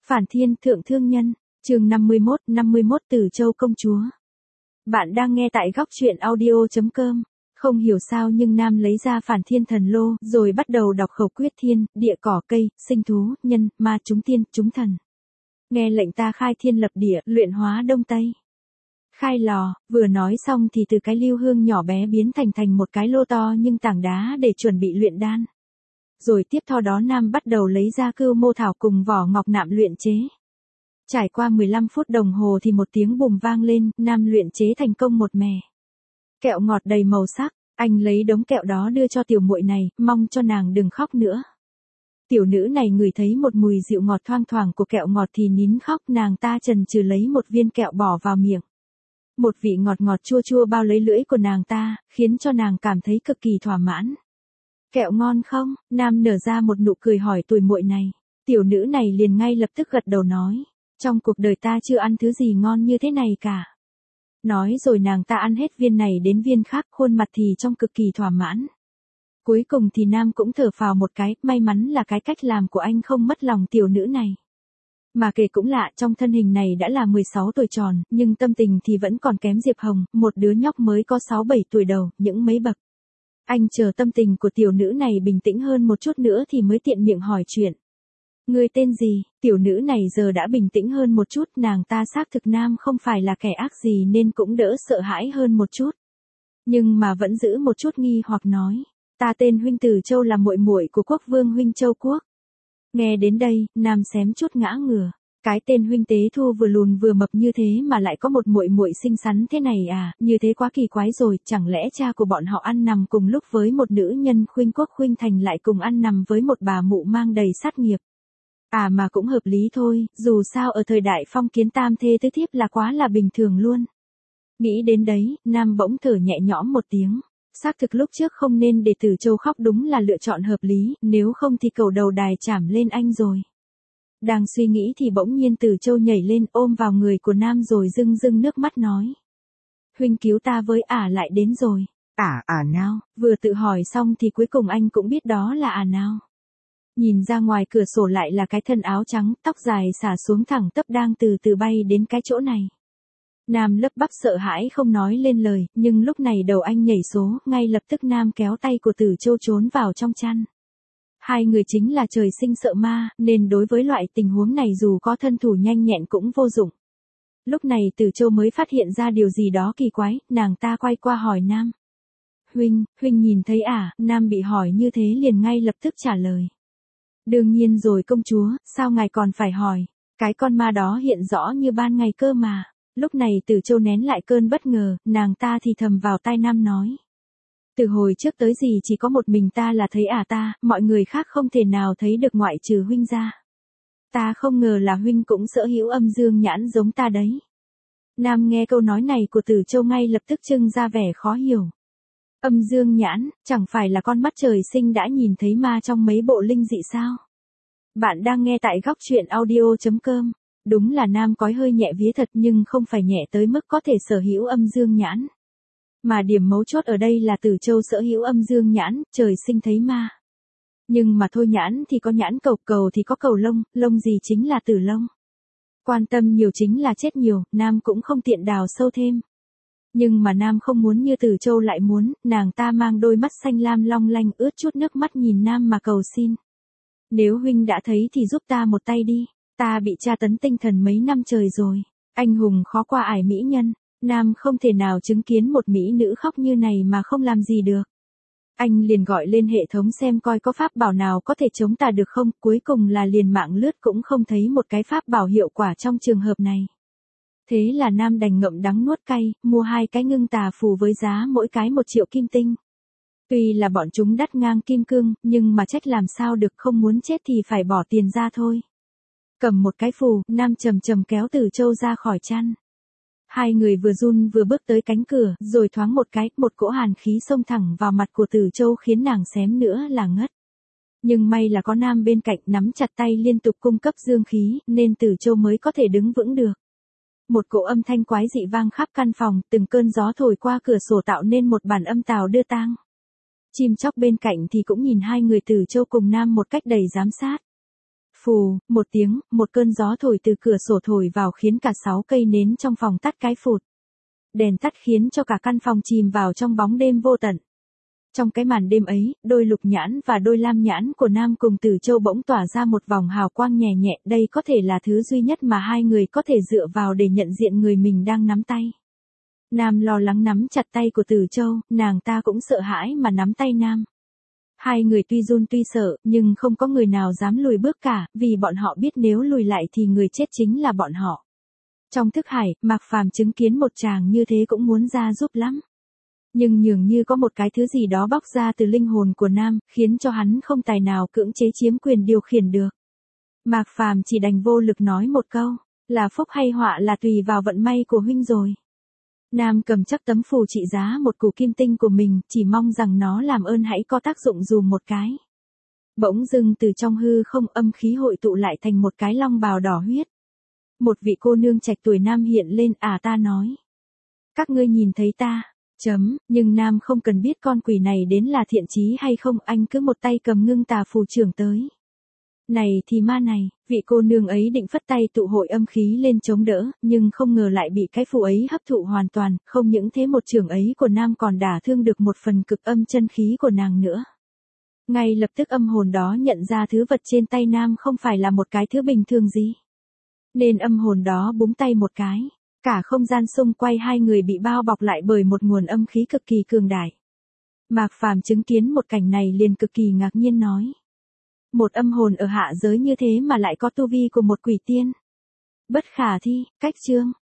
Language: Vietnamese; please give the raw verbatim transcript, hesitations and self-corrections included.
Phản Thiên Thượng Thương Nhân, chương năm mươi mốt, năm mươi mốt Từ Châu Công Chúa. Bạn đang nghe tại góc truyện audio chấm com. Không hiểu sao nhưng Nam lấy ra Phản Thiên Thần Lô, rồi bắt đầu đọc khẩu quyết thiên, địa cỏ cây, sinh thú, nhân, ma chúng tiên, chúng thần. Nghe lệnh ta khai thiên lập địa, luyện hóa đông tây. Khai lò, vừa nói xong thì từ cái lưu hương nhỏ bé biến thành thành một cái lô to nhưng tảng đá để chuẩn bị luyện đan. Rồi tiếp theo đó Nam bắt đầu lấy ra cưu mô thảo cùng vỏ ngọc nạm luyện chế. Trải qua mười lăm phút đồng hồ thì một tiếng bùm vang lên, Nam luyện chế thành công một mẻ. Kẹo ngọt đầy màu sắc, anh lấy đống kẹo đó đưa cho tiểu muội này, mong cho nàng đừng khóc nữa. Tiểu nữ này ngửi thấy một mùi dịu ngọt thoang thoảng của kẹo ngọt thì nín khóc, nàng ta chần chừ lấy một viên kẹo bỏ vào miệng. Một vị ngọt ngọt chua chua bao lấy lưỡi của nàng ta, khiến cho nàng cảm thấy cực kỳ thỏa mãn. Kẹo ngon không? Nam nở ra một nụ cười hỏi tuổi muội này. Tiểu nữ này liền ngay lập tức gật đầu nói. Trong cuộc đời ta chưa ăn thứ gì ngon như thế này cả. Nói rồi nàng ta ăn hết viên này đến viên khác, khuôn mặt thì trông cực kỳ thỏa mãn. Cuối cùng thì Nam cũng thở phào một cái, may mắn là cái cách làm của anh không mất lòng tiểu nữ này. Mà kể cũng lạ, trong thân hình này đã là mười sáu tuổi tròn, nhưng tâm tình thì vẫn còn kém Diệp Hồng, một đứa nhóc mới có sáu bảy tuổi đầu, những mấy bậc. Anh chờ tâm tình của tiểu nữ này bình tĩnh hơn một chút nữa thì mới tiện miệng hỏi chuyện. Ngươi tên gì? Tiểu nữ này giờ đã bình tĩnh hơn một chút, nàng ta xác thực Nam không phải là kẻ ác gì nên cũng đỡ sợ hãi hơn một chút. Nhưng mà vẫn giữ một chút nghi hoặc nói, ta tên Huynh Từ Châu, là muội muội của quốc vương Huynh Châu Quốc. Nghe đến đây, Nam xém chút ngã ngửa. Cái tên Huynh Tế Thu vừa lùn vừa mập như thế mà lại có một muội muội xinh xắn thế này à, như thế quá kỳ quái rồi, chẳng lẽ cha của bọn họ ăn nằm cùng lúc với một nữ nhân Khuynh Quốc Khuynh Thành lại cùng ăn nằm với một bà mụ mang đầy sát nghiệp. À mà cũng hợp lý thôi, dù sao ở thời đại phong kiến tam thê tứ thiếp là quá là bình thường luôn. Nghĩ đến đấy, Nam bỗng thở nhẹ nhõm một tiếng. Xác thực lúc trước không nên để Từ Châu khóc đúng là lựa chọn hợp lý, nếu không thì cầu đầu đài chảm lên anh rồi. Đang suy nghĩ thì bỗng nhiên Từ Châu nhảy lên ôm vào người của Nam rồi rưng rưng nước mắt nói. Huynh cứu ta với, ả lại đến rồi. Ả, ả nào? Vừa tự hỏi xong thì cuối cùng anh cũng biết đó là ả nào. Nhìn ra ngoài cửa sổ lại là cái thân áo trắng, tóc dài xả xuống thẳng tắp đang từ từ bay đến cái chỗ này. Nam lấp bắp sợ hãi không nói lên lời, nhưng lúc này đầu anh nhảy số, ngay lập tức Nam kéo tay của Từ Châu trốn vào trong chăn. Hai người chính là trời sinh sợ ma, nên đối với loại tình huống này dù có thân thủ nhanh nhẹn cũng vô dụng. Lúc này Từ Châu mới phát hiện ra điều gì đó kỳ quái, nàng ta quay qua hỏi Nam. Huynh, Huynh nhìn thấy à? Nam bị hỏi như thế liền ngay lập tức trả lời. Đương nhiên rồi công chúa, sao ngài còn phải hỏi? Cái con ma đó hiện rõ như ban ngày cơ mà. Lúc này Từ Châu nén lại cơn bất ngờ, nàng ta thì thầm vào tai Nam nói. Từ hồi trước tới gì chỉ có một mình ta là thấy à ta, mọi người khác không thể nào thấy được ngoại trừ Huynh ra. Ta không ngờ là Huynh cũng sở hữu âm dương nhãn giống ta đấy. Nam nghe câu nói này của Từ Châu ngay lập tức trưng ra vẻ khó hiểu. Âm dương nhãn, chẳng phải là con mắt trời sinh đã nhìn thấy ma trong mấy bộ linh dị sao? Bạn đang nghe tại góc truyện audio chấm com. Đúng là Nam cói hơi nhẹ vía thật nhưng không phải nhẹ tới mức có thể sở hữu âm dương nhãn. Mà điểm mấu chốt ở đây là Từ Châu sở hữu âm dương nhãn, trời sinh thấy ma. Nhưng mà thôi, nhãn thì có nhãn, cầu cầu thì có cầu lông, lông gì chính là tử lông. Quan tâm nhiều chính là chết nhiều, Nam cũng không tiện đào sâu thêm. Nhưng mà Nam không muốn như Từ Châu lại muốn, nàng ta mang đôi mắt xanh lam long lanh ướt chút nước mắt nhìn Nam mà cầu xin. Nếu Huynh đã thấy thì giúp ta một tay đi, ta bị tra tấn tinh thần mấy năm trời rồi, anh hùng khó qua ải mỹ nhân, Nam không thể nào chứng kiến một mỹ nữ khóc như này mà không làm gì được. Anh liền gọi lên hệ thống xem coi có pháp bảo nào có thể chống tà được không, cuối cùng là liền mạng lướt cũng không thấy một cái pháp bảo hiệu quả trong trường hợp này. Thế là Nam đành ngậm đắng nuốt cay, mua hai cái ngưng tà phù với giá mỗi cái một triệu kim tinh. Tuy là bọn chúng đắt ngang kim cương, nhưng mà trách làm sao được, không muốn chết thì phải bỏ tiền ra thôi. Cầm một cái phù, Nam chầm chầm kéo Từ Châu ra khỏi chăn. Hai người vừa run vừa bước tới cánh cửa, rồi thoáng một cái, một cỗ hàn khí xông thẳng vào mặt của Từ Châu khiến nàng xém nữa là ngất. Nhưng may là có Nam bên cạnh nắm chặt tay liên tục cung cấp dương khí, nên Từ Châu mới có thể đứng vững được. Một cỗ âm thanh quái dị vang khắp căn phòng, từng cơn gió thổi qua cửa sổ tạo nên một bản âm tào đưa tang. Chim chóc bên cạnh thì cũng nhìn hai người Từ Châu cùng Nam một cách đầy giám sát. Phù, một tiếng, một cơn gió thổi từ cửa sổ thổi vào khiến cả sáu cây nến trong phòng tắt cái phụt. Đèn tắt khiến cho cả căn phòng chìm vào trong bóng đêm vô tận. Trong cái màn đêm ấy, đôi lục nhãn và đôi lam nhãn của Nam cùng Tử Châu bỗng tỏa ra một vòng hào quang nhẹ nhẹ, đây có thể là thứ duy nhất mà hai người có thể dựa vào để nhận diện người mình đang nắm tay. Nam lo lắng nắm chặt tay của Tử Châu, nàng ta cũng sợ hãi mà nắm tay Nam. Hai người tuy run tuy sợ, nhưng không có người nào dám lùi bước cả, vì bọn họ biết nếu lùi lại thì người chết chính là bọn họ. Trong thức hải, Mạc Phàm chứng kiến một chàng như thế cũng muốn ra giúp lắm. Nhưng nhường như có một cái thứ gì đó bóc ra từ linh hồn của Nam, khiến cho hắn không tài nào cưỡng chế chiếm quyền điều khiển được. Mạc Phàm chỉ đành vô lực nói một câu, là phúc hay họa là tùy vào vận may của huynh rồi. Nam cầm chắc tấm phù trị giá một củ kim tinh của mình, chỉ mong rằng nó làm ơn hãy có tác dụng dùm một cái. Bỗng dưng từ trong hư không âm khí hội tụ lại thành một cái long bào đỏ huyết. Một vị cô nương trạch tuổi Nam hiện lên, à ta nói. Các ngươi nhìn thấy ta, chấm, nhưng Nam không cần biết con quỷ này đến là thiện chí hay không, anh cứ một tay cầm ngưng tà phù trưởng tới. Này thì ma này, vị cô nương ấy định phất tay tụ hội âm khí lên chống đỡ, nhưng không ngờ lại bị cái phù ấy hấp thụ hoàn toàn, không những thế một trường ấy của Nam còn đả thương được một phần cực âm chân khí của nàng nữa. Ngay lập tức âm hồn đó nhận ra thứ vật trên tay Nam không phải là một cái thứ bình thường gì. Nên âm hồn đó búng tay một cái, cả không gian xung quanh hai người bị bao bọc lại bởi một nguồn âm khí cực kỳ cường đại. Mạc Phàm chứng kiến một cảnh này liền cực kỳ ngạc nhiên nói. Một âm hồn ở hạ giới như thế mà lại có tu vi của một quỷ tiên. Bất khả thi, cách chương.